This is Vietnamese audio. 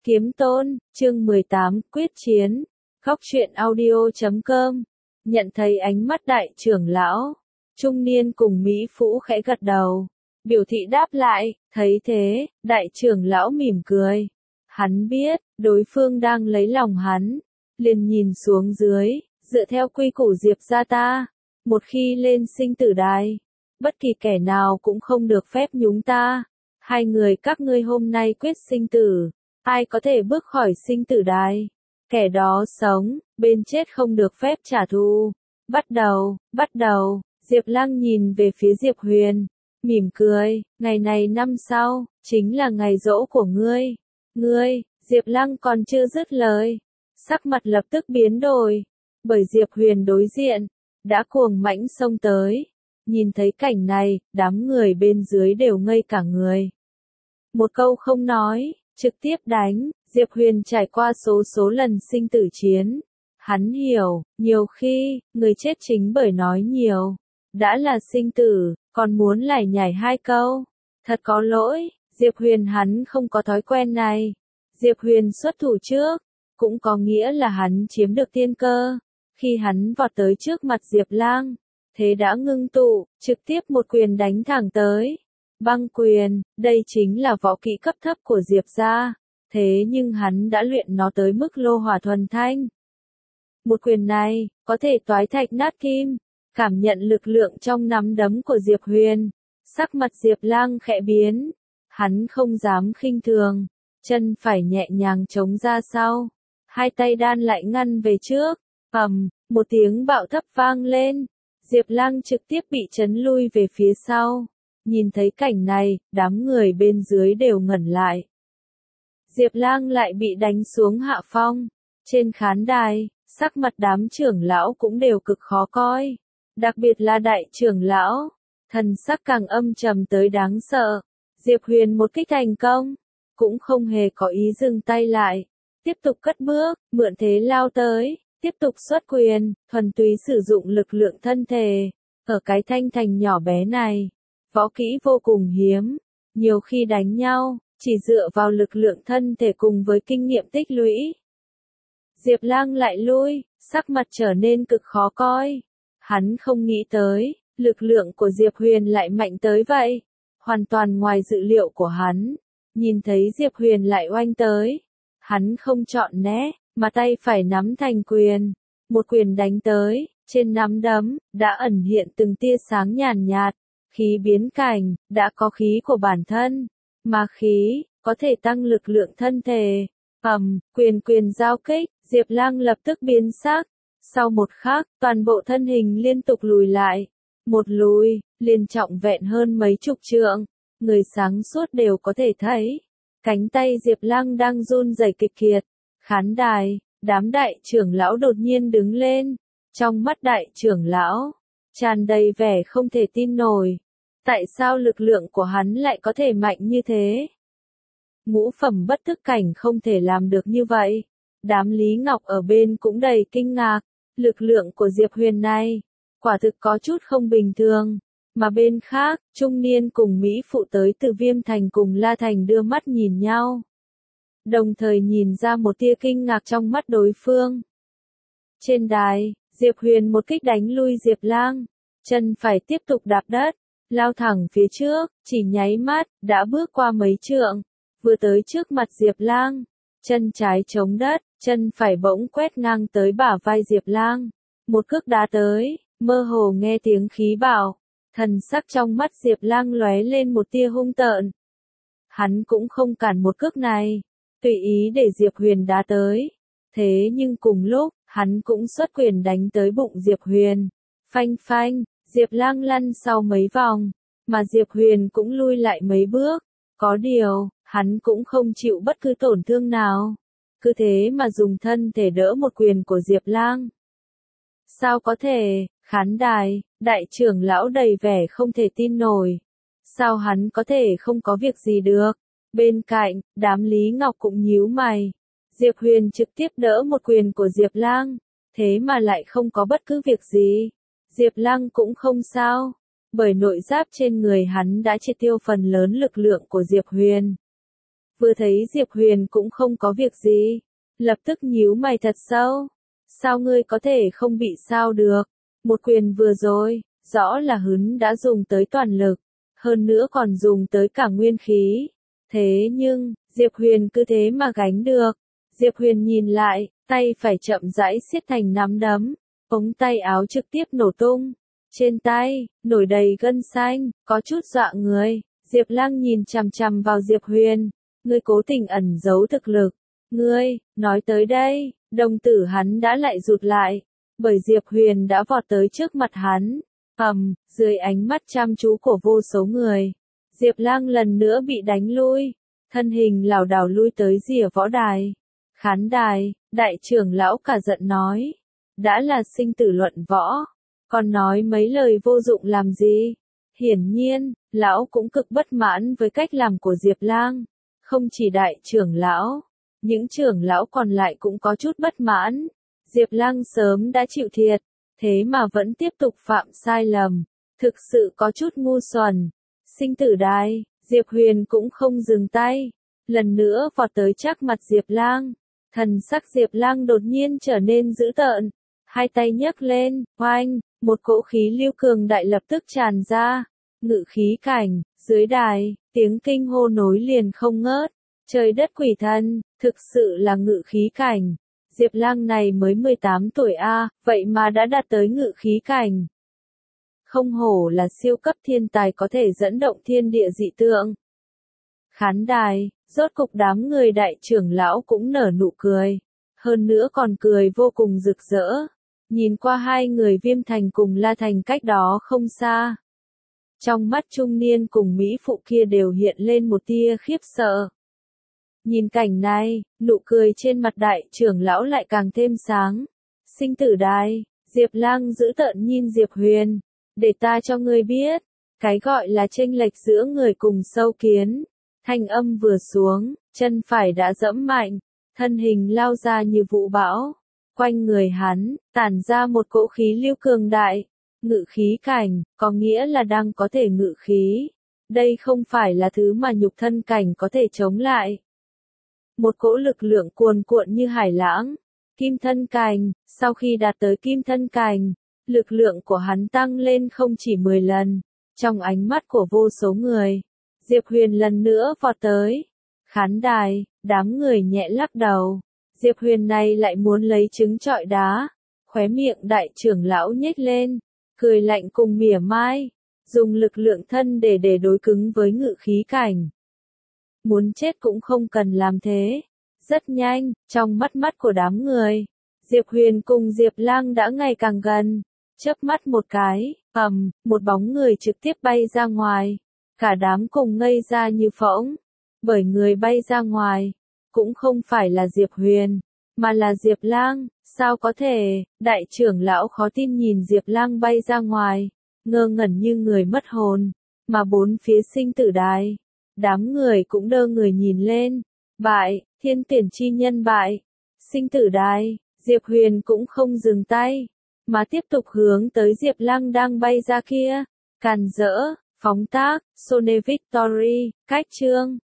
Kiếm Tôn, chương 18, quyết chiến. Góc truyện audio.com. Nhận thấy ánh mắt đại trưởng lão, trung niên cùng Mỹ Phụ khẽ gật đầu, biểu thị đáp lại. Thấy thế, đại trưởng lão mỉm cười. Hắn biết, đối phương đang lấy lòng hắn, liền nhìn xuống dưới, dựa theo quy củ Diệp gia ta, một khi lên sinh tử đài, bất kỳ kẻ nào cũng không được phép nhúng ta. Hai người các ngươi hôm nay quyết sinh tử, ai có thể bước khỏi sinh tử đài, kẻ đó sống, bên chết không được phép trả thù. Bắt đầu, Diệp Lăng nhìn về phía Diệp Huyền, mỉm cười, ngày này năm sau, chính là ngày giỗ của ngươi. Ngươi, Diệp Lăng còn chưa dứt lời, sắc mặt lập tức biến đổi, bởi Diệp Huyền đối diện, đã cuồng mãnh xông tới. Nhìn thấy cảnh này, đám người bên dưới đều ngây cả người. Một câu không nói, trực tiếp đánh. Diệp Huyền trải qua số lần sinh tử chiến. Hắn hiểu, nhiều khi, người chết chính bởi nói nhiều. Đã là sinh tử, còn muốn lải nhải hai câu. Thật có lỗi, Diệp Huyền hắn không có thói quen này. Diệp Huyền xuất thủ trước, cũng có nghĩa là hắn chiếm được tiên cơ. Khi hắn vọt tới trước mặt Diệp Lang, thế đã ngưng tụ, trực tiếp một quyền đánh thẳng tới. Băng quyền, đây chính là võ kỹ cấp thấp của Diệp gia, thế nhưng hắn đã luyện nó tới mức lô hỏa thuần thanh. Một quyền này, có thể toái thạch nát kim. Cảm nhận lực lượng trong nắm đấm của Diệp Huyền, sắc mặt Diệp Lang khẽ biến. Hắn không dám khinh thường, chân phải nhẹ nhàng chống ra sau, hai tay đan lại ngăn về trước. Một tiếng bạo thấp vang lên, Diệp Lang trực tiếp bị chấn lui về phía sau. Nhìn thấy cảnh này, đám người bên dưới đều ngẩn lại. Diệp Lang lại bị đánh xuống hạ phong. Trên khán đài, sắc mặt đám trưởng lão cũng đều cực khó coi. Đặc biệt là đại trưởng lão, thần sắc càng âm trầm tới đáng sợ. Diệp Huyền một kích thành công, cũng không hề có ý dừng tay lại. Tiếp tục cất bước, mượn thế lao tới, tiếp tục xuất quyền, thuần túy sử dụng lực lượng thân thể. Ở cái thanh thành nhỏ bé này, võ kỹ vô cùng hiếm, nhiều khi đánh nhau, chỉ dựa vào lực lượng thân thể cùng với kinh nghiệm tích lũy. Diệp Lang lại lui, sắc mặt trở nên cực khó coi. Hắn không nghĩ tới, lực lượng của Diệp Huyền lại mạnh tới vậy, hoàn toàn ngoài dự liệu của hắn. Nhìn thấy Diệp Huyền lại oanh tới, hắn không chọn né, mà tay phải nắm thành quyền, một quyền đánh tới, trên nắm đấm đã ẩn hiện từng tia sáng nhàn nhạt. Khí biến cảnh, đã có khí của bản thân, mà khí, có thể tăng lực lượng thân thể. Quyền giao kích, Diệp Lang lập tức biến sắc. Sau một khắc, toàn bộ thân hình liên tục lùi lại. Một lùi, liền trọng vẹn hơn mấy chục trượng. Người sáng suốt đều có thể thấy. Cánh tay Diệp Lang đang run rẩy kịch liệt. Khán đài, đám đại trưởng lão đột nhiên đứng lên. Trong mắt đại trưởng lão, tràn đầy vẻ không thể tin nổi. Tại sao lực lượng của hắn lại có thể mạnh như thế? Ngũ phẩm bất thức cảnh không thể làm được như vậy. Đám Lý Ngọc ở bên cũng đầy kinh ngạc. Lực lượng của Diệp Huyền này, quả thực có chút không bình thường. Mà bên khác, trung niên cùng Mỹ Phụ tới từ Viêm Thành cùng La Thành đưa mắt nhìn nhau. Đồng thời nhìn ra một tia kinh ngạc trong mắt đối phương. Trên đài, Diệp Huyền một kích đánh lui Diệp Lang. Chân phải tiếp tục đạp đất, lao thẳng phía trước, chỉ nháy mắt, đã bước qua mấy trượng, vừa tới trước mặt Diệp Lang. Chân trái chống đất, chân phải bỗng quét ngang tới bả vai Diệp Lang. Một cước đá tới, mơ hồ nghe tiếng khí bạo. Thần sắc trong mắt Diệp Lang lóe lên một tia hung tợn. Hắn cũng không cản một cước này, tùy ý để Diệp Huyền đá tới. Thế nhưng cùng lúc, hắn cũng xuất quyền đánh tới bụng Diệp Huyền. Phanh phanh, Diệp Lang lăn sau mấy vòng, mà Diệp Huyền cũng lui lại mấy bước. Có điều, hắn cũng không chịu bất cứ tổn thương nào. Cứ thế mà dùng thân thể đỡ một quyền của Diệp Lang. Sao có thể? Khán đài, đại trưởng lão đầy vẻ không thể tin nổi. Sao hắn có thể không có việc gì được? Bên cạnh, đám Lý Ngọc cũng nhíu mày. Diệp Huyền trực tiếp đỡ một quyền của Diệp Lang, thế mà lại không có bất cứ việc gì. Diệp Lang cũng không sao, bởi nội giáp trên người hắn đã triệt tiêu phần lớn lực lượng của Diệp Huyền. vừa thấy Diệp Huyền cũng không có việc gì, lập tức nhíu mày thật sâu. Sao ngươi có thể không bị sao được? Một quyền vừa rồi, rõ là hắn đã dùng tới toàn lực, hơn nữa còn dùng tới cả nguyên khí. Thế nhưng, Diệp Huyền cứ thế mà gánh được. Diệp Huyền nhìn lại, tay phải chậm rãi siết thành nắm đấm, ống tay áo trực tiếp nổ tung. Trên tay, nổi đầy gân xanh, có chút dọa người. Diệp Lăng nhìn chằm chằm vào Diệp Huyền. Ngươi cố tình ẩn giấu thực lực. Ngươi, nói tới đây, đồng tử hắn đã lại rụt lại. Bởi Diệp Huyền đã vọt tới trước mặt hắn. Dưới ánh mắt chăm chú của vô số người. Diệp Lăng lần nữa bị đánh lui. Thân hình lảo đảo lui tới rìa võ đài. Khán đài, đại trưởng lão cả giận nói. Đã là sinh tử luận võ. Còn nói mấy lời vô dụng làm gì? Hiển nhiên, lão cũng cực bất mãn với cách làm của Diệp Lang. Không chỉ đại trưởng lão, những trưởng lão còn lại cũng có chút bất mãn. Diệp Lang sớm đã chịu thiệt, thế mà vẫn tiếp tục phạm sai lầm. Thực sự có chút ngu xuẩn. Sinh tử đài, Diệp Huyền cũng không dừng tay. Lần nữa vọt tới chắc mặt Diệp Lang. Thần sắc Diệp Lang đột nhiên trở nên dữ tợn. Hai tay nhấc lên, oanh, một cỗ khí lưu cường đại lập tức tràn ra. Ngự khí cảnh, dưới đài, tiếng kinh hô nối liền không ngớt. Trời đất quỷ thần, thực sự là ngự khí cảnh. Diệp Lang này mới 18 tuổi a, vậy mà đã đạt tới ngự khí cảnh. Không hổ là siêu cấp thiên tài có thể dẫn động thiên địa dị tượng. Khán đài, rốt cục đám người đại trưởng lão cũng nở nụ cười. Hơn nữa còn cười vô cùng rực rỡ. Nhìn qua hai người Viêm Thành cùng La Thành cách đó không xa. Trong mắt trung niên cùng Mỹ phụ kia đều hiện lên một tia khiếp sợ. Nhìn cảnh này, nụ cười trên mặt đại trưởng lão lại càng thêm sáng. Sinh tử đài, Diệp Lang giữ tợn nhìn Diệp Huyền. Để ta cho ngươi biết, cái gọi là chênh lệch giữa người cùng sâu kiến. Thanh âm vừa xuống, chân phải đã giẫm mạnh, thân hình lao ra như vũ bão. Quanh người hắn, tản ra một cỗ khí lưu cường đại. Ngự khí cảnh, có nghĩa là đang có thể ngự khí. Đây không phải là thứ mà nhục thân cảnh có thể chống lại. Một cỗ lực lượng cuồn cuộn như hải lãng. Kim thân cảnh, sau khi đạt tới kim thân cảnh, lực lượng của hắn tăng lên không chỉ 10 lần. Trong ánh mắt của vô số người, Diệp Huyền lần nữa vọt tới. Khán đài, đám người nhẹ lắc đầu. Diệp Huyền này lại muốn lấy trứng trọi đá. Khóe miệng đại trưởng lão nhếch lên, cười lạnh cùng mỉa mai, dùng lực lượng thân để đối cứng với ngự khí cảnh. Muốn chết cũng không cần làm thế. Rất nhanh, trong mắt của đám người, Diệp Huyền cùng Diệp Lang đã ngày càng gần. Chớp mắt một cái, một bóng người trực tiếp bay ra ngoài. Cả đám cùng ngây ra như phỗng. Bởi người bay ra ngoài, cũng không phải là Diệp Huyền, mà là Diệp Lang. Sao có thể? Đại trưởng lão khó tin nhìn Diệp Lang bay ra ngoài, ngơ ngẩn như người mất hồn. Mà bốn phía sinh tử đài, đám người cũng đơ người nhìn lên. Bại, thiên tiền chi nhân bại. Sinh tử đài, Diệp Huyền cũng không dừng tay, mà tiếp tục hướng tới Diệp Lang đang bay ra kia. Càn rỡ, phóng tác, Sone Victory, cách chương.